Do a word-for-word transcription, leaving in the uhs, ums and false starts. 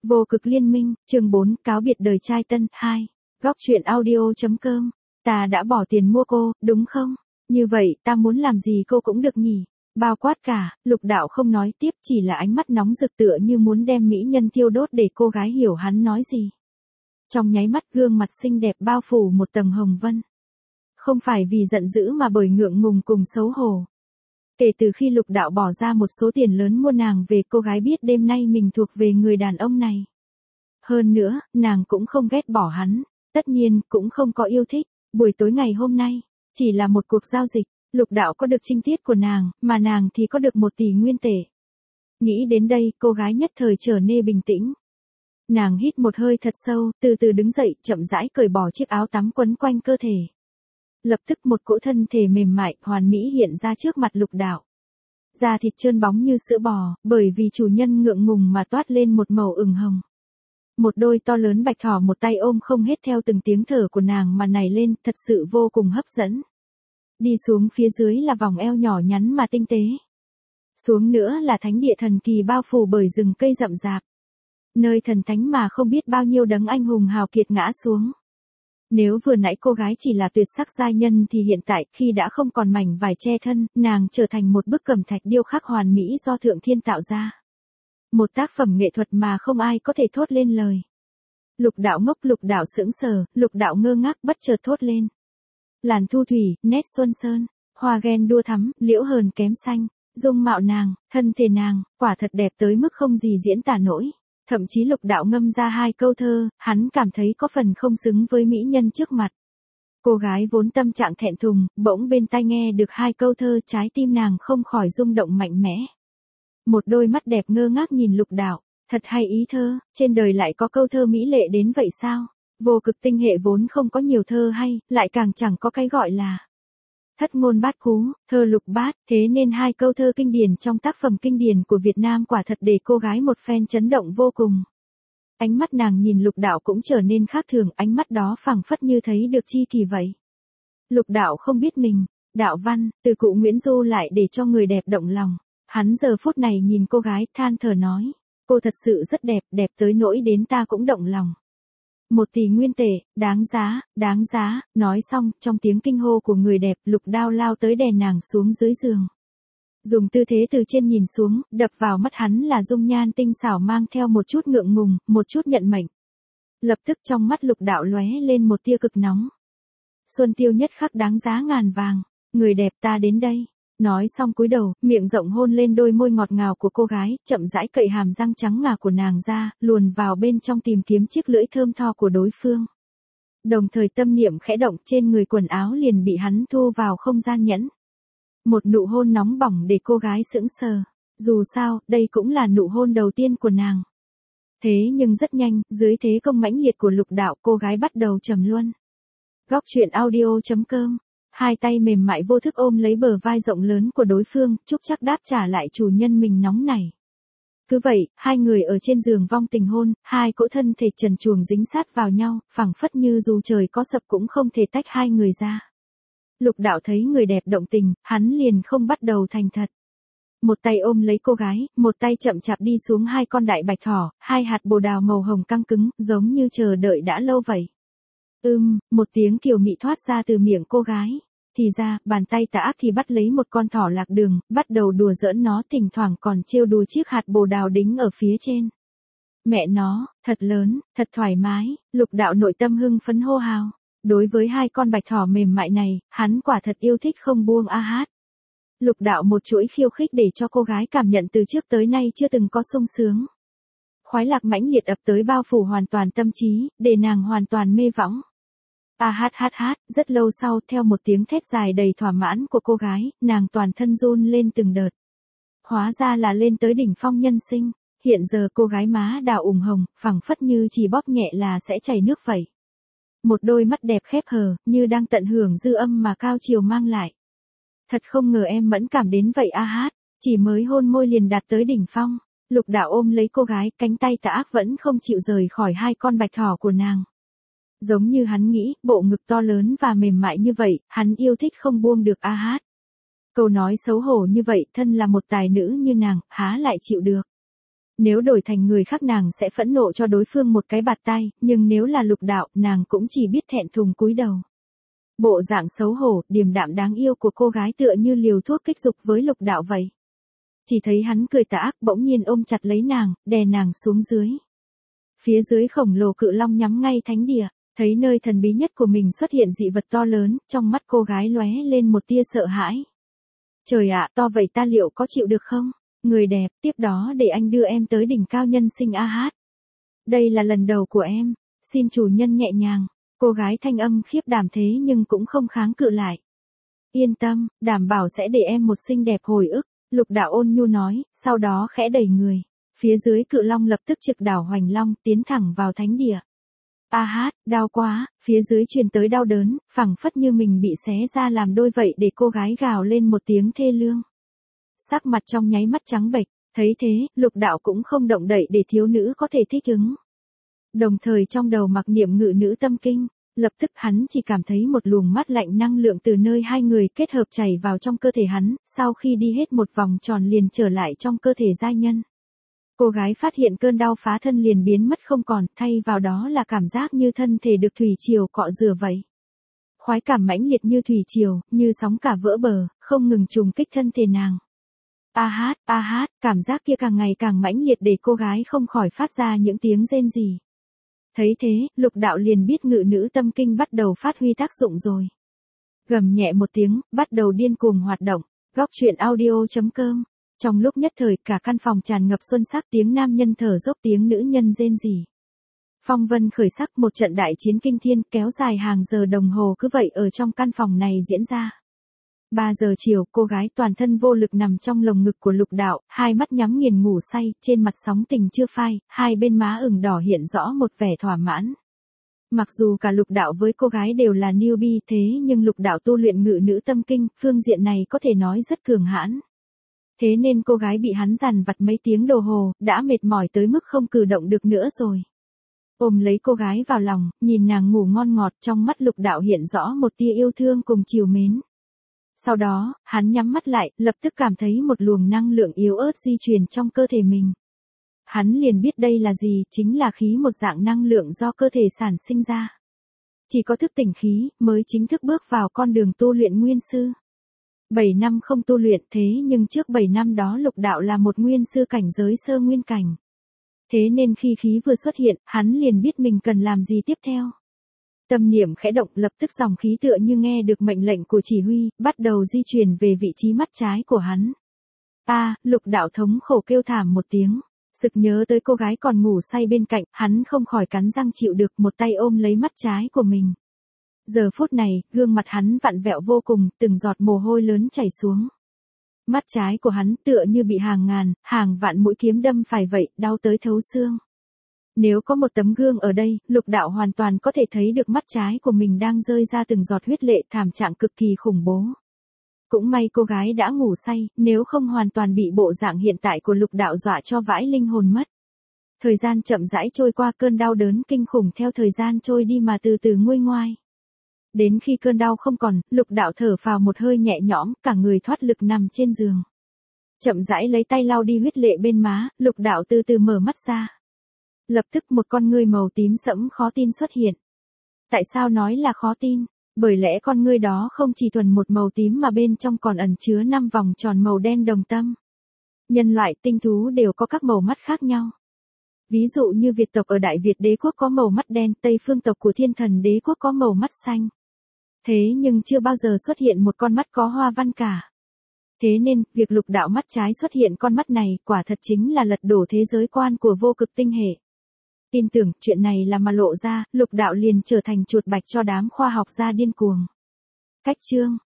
Vô cực liên minh, chương bốn, cáo biệt đời trai tân, hai. Góc truyện audio.com. Ta đã bỏ tiền mua cô, đúng không? Như vậy, ta muốn làm gì cô cũng được nhỉ? Bao quát cả, Lục Đạo không nói tiếp, chỉ là ánh mắt nóng rực tựa như muốn đem mỹ nhân thiêu đốt để cô gái hiểu hắn nói gì. Trong nháy mắt gương mặt xinh đẹp bao phủ một tầng hồng vân. Không phải vì giận dữ mà bởi ngượng ngùng cùng xấu hổ. Kể từ khi Lục Đạo bỏ ra một số tiền lớn mua nàng về, cô gái biết đêm nay mình thuộc về người đàn ông này. Hơn nữa, nàng cũng không ghét bỏ hắn, tất nhiên cũng không có yêu thích. Buổi tối ngày hôm nay, chỉ là một cuộc giao dịch, Lục Đạo có được trinh tiết của nàng, mà nàng thì có được một tỷ nguyên tệ. Nghĩ đến đây, cô gái nhất thời trở nên bình tĩnh. Nàng hít một hơi thật sâu, từ từ đứng dậy, chậm rãi cởi bỏ chiếc áo tắm quấn quanh cơ thể. Lập tức một cỗ thân thể mềm mại, hoàn mỹ hiện ra trước mặt Lục Đạo. Da thịt trơn bóng như sữa bò, bởi vì chủ nhân ngượng ngùng mà toát lên một màu ửng hồng. Một đôi to lớn bạch thỏ một tay ôm không hết theo từng tiếng thở của nàng mà nảy lên, thật sự vô cùng hấp dẫn. Đi xuống phía dưới là vòng eo nhỏ nhắn mà tinh tế. Xuống nữa là thánh địa thần kỳ bao phủ bởi rừng cây rậm rạp. Nơi thần thánh mà không biết bao nhiêu đấng anh hùng hào kiệt ngã xuống. Nếu vừa nãy cô gái chỉ là tuyệt sắc giai nhân thì hiện tại khi đã không còn mảnh vải che thân, nàng trở thành một bức cẩm thạch điêu khắc hoàn mỹ do Thượng Thiên tạo ra. Một tác phẩm nghệ thuật mà không ai có thể thốt lên lời. Lục Đạo ngốc, Lục Đạo sững sờ, Lục Đạo ngơ ngác bất chợt thốt lên. Làn thu thủy, nét xuân sơn, hoa ghen đua thắm, liễu hờn kém xanh, dung mạo nàng, thân thể nàng, quả thật đẹp tới mức không gì diễn tả nổi. Thậm chí Lục Đạo ngâm ra hai câu thơ, hắn cảm thấy có phần không xứng với mỹ nhân trước mặt. Cô gái vốn tâm trạng thẹn thùng, bỗng bên tai nghe được hai câu thơ, trái tim nàng không khỏi rung động mạnh mẽ. Một đôi mắt đẹp ngơ ngác nhìn Lục Đạo, thật hay ý thơ, trên đời lại có câu thơ mỹ lệ đến vậy sao? Vô cực tinh hệ vốn không có nhiều thơ hay, lại càng chẳng có cái gọi là thất ngôn bát cú, thơ lục bát, thế nên hai câu thơ kinh điển trong tác phẩm kinh điển của Việt Nam quả thật để cô gái một phen chấn động vô cùng. Ánh mắt nàng nhìn Lục Đạo cũng trở nên khác thường, ánh mắt đó phảng phất như thấy được chi kỳ vậy. Lục Đạo không biết mình, đạo văn, từ cụ Nguyễn Du lại để cho người đẹp động lòng. Hắn giờ phút này nhìn cô gái, than thở nói, cô thật sự rất đẹp, đẹp tới nỗi đến ta cũng động lòng. Một tỷ nguyên tệ, đáng giá, đáng giá, nói xong, trong tiếng kinh hô của người đẹp, Lục Đao lao tới đè nàng xuống dưới giường. Dùng tư thế từ trên nhìn xuống, đập vào mắt hắn là dung nhan tinh xảo mang theo một chút ngượng ngùng, một chút nhận mệnh. Lập tức trong mắt Lục Đạo lóe lên một tia cực nóng. Xuân tiêu nhất khắc đáng giá ngàn vàng, người đẹp ta đến đây. Nói xong cúi đầu, miệng rộng hôn lên đôi môi ngọt ngào của cô gái, chậm rãi cậy hàm răng trắng ngà của nàng ra, luồn vào bên trong tìm kiếm chiếc lưỡi thơm tho của đối phương. Đồng thời tâm niệm khẽ động, trên người quần áo liền bị hắn thu vào không gian nhẫn. Một nụ hôn nóng bỏng để cô gái sững sờ. Dù sao, đây cũng là nụ hôn đầu tiên của nàng. Thế nhưng rất nhanh, dưới thế công mãnh liệt của Lục Đạo, cô gái bắt đầu trầm luân. Góc truyện audio.com. Hai tay mềm mại vô thức ôm lấy bờ vai rộng lớn của đối phương, chúc chắc đáp trả lại chủ nhân mình nóng nảy. Cứ vậy, hai người ở trên giường vong tình hôn, hai cỗ thân thể trần truồng dính sát vào nhau, phảng phất như dù trời có sập cũng không thể tách hai người ra. Lục Đạo thấy người đẹp động tình, hắn liền không bắt đầu thành thật. Một tay ôm lấy cô gái, một tay chậm chạp đi xuống hai con đại bạch thỏ, hai hạt bồ đào màu hồng căng cứng, giống như chờ đợi đã lâu vậy. Ưm, một tiếng kiều mị thoát ra từ miệng cô gái. Thì ra, bàn tay tà ác thì bắt lấy một con thỏ lạc đường, bắt đầu đùa giỡn nó, thỉnh thoảng còn trêu đùa chiếc hạt bồ đào đính ở phía trên. Mẹ nó, thật lớn, thật thoải mái, Lục Đạo nội tâm hưng phấn hô hào. Đối với hai con bạch thỏ mềm mại này, hắn quả thật yêu thích không buông a hát. Lục Đạo một chuỗi khiêu khích để cho cô gái cảm nhận từ trước tới nay chưa từng có sung sướng. Khoái lạc mãnh liệt ập tới bao phủ hoàn toàn tâm trí, để nàng hoàn toàn mê võng. A hát hát hát, rất lâu sau, theo một tiếng thét dài đầy thỏa mãn của cô gái, nàng toàn thân run lên từng đợt. Hóa ra là lên tới đỉnh phong nhân sinh, hiện giờ cô gái má đào ửng hồng, phẳng phất như chỉ bóp nhẹ là sẽ chảy nước vậy. Một đôi mắt đẹp khép hờ, như đang tận hưởng dư âm mà cao chiều mang lại. Thật không ngờ em mẫn cảm đến vậy a hát, chỉ mới hôn môi liền đạt tới đỉnh phong. Lục Đạo ôm lấy cô gái, cánh tay tà ác vẫn không chịu rời khỏi hai con bạch thỏ của nàng. Giống như hắn nghĩ, bộ ngực to lớn và mềm mại như vậy, hắn yêu thích không buông được a hát. Câu nói xấu hổ như vậy, thân là một tài nữ như nàng, há lại chịu được. Nếu đổi thành người khác nàng sẽ phẫn nộ cho đối phương một cái bạt tay, nhưng nếu là Lục Đạo, nàng cũng chỉ biết thẹn thùng cúi đầu. Bộ dạng xấu hổ, điềm đạm đáng yêu của cô gái tựa như liều thuốc kích dục với Lục Đạo vậy. Chỉ thấy hắn cười tà ác bỗng nhiên ôm chặt lấy nàng, đè nàng xuống dưới. Phía dưới khổng lồ cự long nhắm ngay thánh địa, thấy nơi thần bí nhất của mình xuất hiện dị vật to lớn, trong mắt cô gái lóe lên một tia sợ hãi. Trời ạ, to vậy ta liệu có chịu được không? Người đẹp, tiếp đó để anh đưa em tới đỉnh cao nhân sinh a hát. Đây là lần đầu của em, xin chủ nhân nhẹ nhàng. Cô gái thanh âm khiếp đảm thế nhưng cũng không kháng cự lại. Yên tâm, đảm bảo sẽ để em một xinh đẹp hồi ức, Lục Đạo ôn nhu nói, sau đó khẽ đẩy người. Phía dưới cự long lập tức trực đảo hoành long, tiến thẳng vào thánh địa. A hát, đau quá, phía dưới truyền tới đau đớn, phẳng phất như mình bị xé ra làm đôi vậy để cô gái gào lên một tiếng thê lương. Sắc mặt trong nháy mắt trắng bệch, thấy thế, Lục Đạo cũng không động đậy để thiếu nữ có thể thích ứng. Đồng thời trong đầu mặc niệm ngự nữ tâm kinh, lập tức hắn chỉ cảm thấy một luồng mát lạnh năng lượng từ nơi hai người kết hợp chảy vào trong cơ thể hắn, sau khi đi hết một vòng tròn liền trở lại trong cơ thể giai nhân. Cô gái phát hiện cơn đau phá thân liền biến mất không còn, thay vào đó là cảm giác như thân thể được thủy triều cọ rửa vậy. Khoái cảm mãnh liệt như thủy triều, như sóng cả vỡ bờ, không ngừng trùng kích thân thể nàng. A hát, a hát, cảm giác kia càng ngày càng mãnh liệt để cô gái không khỏi phát ra những tiếng rên rỉ. Thấy thế, Lục Đạo liền biết ngự nữ tâm kinh bắt đầu phát huy tác dụng rồi. Gầm nhẹ một tiếng, bắt đầu điên cuồng hoạt động. Góc truyện audio chấm com. Trong lúc nhất thời cả căn phòng tràn ngập xuân sắc, tiếng nam nhân thở dốc, tiếng nữ nhân rên rỉ. Phong vân khởi sắc, một trận đại chiến kinh thiên kéo dài hàng giờ đồng hồ cứ vậy ở trong căn phòng này diễn ra. ba giờ chiều, cô gái toàn thân vô lực nằm trong lồng ngực của Lục Đạo, hai mắt nhắm nghiền ngủ say, trên mặt sóng tình chưa phai, hai bên má ửng đỏ hiện rõ một vẻ thỏa mãn. Mặc dù cả Lục Đạo với cô gái đều là newbie thế nhưng Lục Đạo tu luyện ngự nữ tâm kinh, phương diện này có thể nói rất cường hãn. Thế nên cô gái bị hắn dằn vặt mấy tiếng đồng hồ, đã mệt mỏi tới mức không cử động được nữa rồi. Ôm lấy cô gái vào lòng, nhìn nàng ngủ ngon ngọt, trong mắt Lục Đạo hiện rõ một tia yêu thương cùng trìu mến. Sau đó, hắn nhắm mắt lại, lập tức cảm thấy một luồng năng lượng yếu ớt di chuyển trong cơ thể mình. Hắn liền biết đây là gì, chính là khí, một dạng năng lượng do cơ thể sản sinh ra. Chỉ có thức tỉnh khí, mới chính thức bước vào con đường tu luyện nguyên sư. bảy năm không tu luyện thế nhưng trước bảy năm đó Lục Đạo là một nguyên sư cảnh giới sơ nguyên cảnh. Thế nên khi khí vừa xuất hiện, hắn liền biết mình cần làm gì tiếp theo. Tâm niệm khẽ động, lập tức dòng khí tựa như nghe được mệnh lệnh của chỉ huy, bắt đầu di chuyển về vị trí mắt trái của hắn. A, à, Lục Đạo thống khổ kêu thảm một tiếng, sực nhớ tới cô gái còn ngủ say bên cạnh, hắn không khỏi cắn răng chịu được, một tay ôm lấy mắt trái của mình. Giờ phút này, gương mặt hắn vặn vẹo vô cùng, từng giọt mồ hôi lớn chảy xuống. Mắt trái của hắn tựa như bị hàng ngàn, hàng vạn mũi kiếm đâm phải vậy, đau tới thấu xương. Nếu có một tấm gương ở đây, Lục Đạo hoàn toàn có thể thấy được mắt trái của mình đang rơi ra từng giọt huyết lệ, thảm trạng cực kỳ khủng bố. Cũng may cô gái đã ngủ say, nếu không hoàn toàn bị bộ dạng hiện tại của Lục Đạo dọa cho vãi linh hồn mất. Thời gian chậm rãi trôi qua, cơn đau đớn kinh khủng theo thời gian trôi đi mà từ từ nguôi ngoai. Đến khi cơn đau không còn, Lục Đạo thở phào một hơi nhẹ nhõm, cả người thoát lực nằm trên giường. Chậm rãi lấy tay lau đi huyết lệ bên má, Lục Đạo từ từ mở mắt ra. Lập tức một con ngươi màu tím sẫm khó tin xuất hiện. Tại sao nói là khó tin? Bởi lẽ con ngươi đó không chỉ thuần một màu tím mà bên trong còn ẩn chứa năm vòng tròn màu đen đồng tâm. Nhân loại, tinh thú đều có các màu mắt khác nhau. Ví dụ như Việt tộc ở Đại Việt đế quốc có màu mắt đen, Tây phương tộc của Thiên Thần đế quốc có màu mắt xanh. Thế nhưng chưa bao giờ xuất hiện một con mắt có hoa văn cả. Thế nên, việc Lục Đạo mắt trái xuất hiện con mắt này, quả thật chính là lật đổ thế giới quan của vô cực tinh hệ. Tin tưởng, chuyện này là mà lộ ra, Lục Đạo liền trở thành chuột bạch cho đám khoa học gia điên cuồng. Cách chương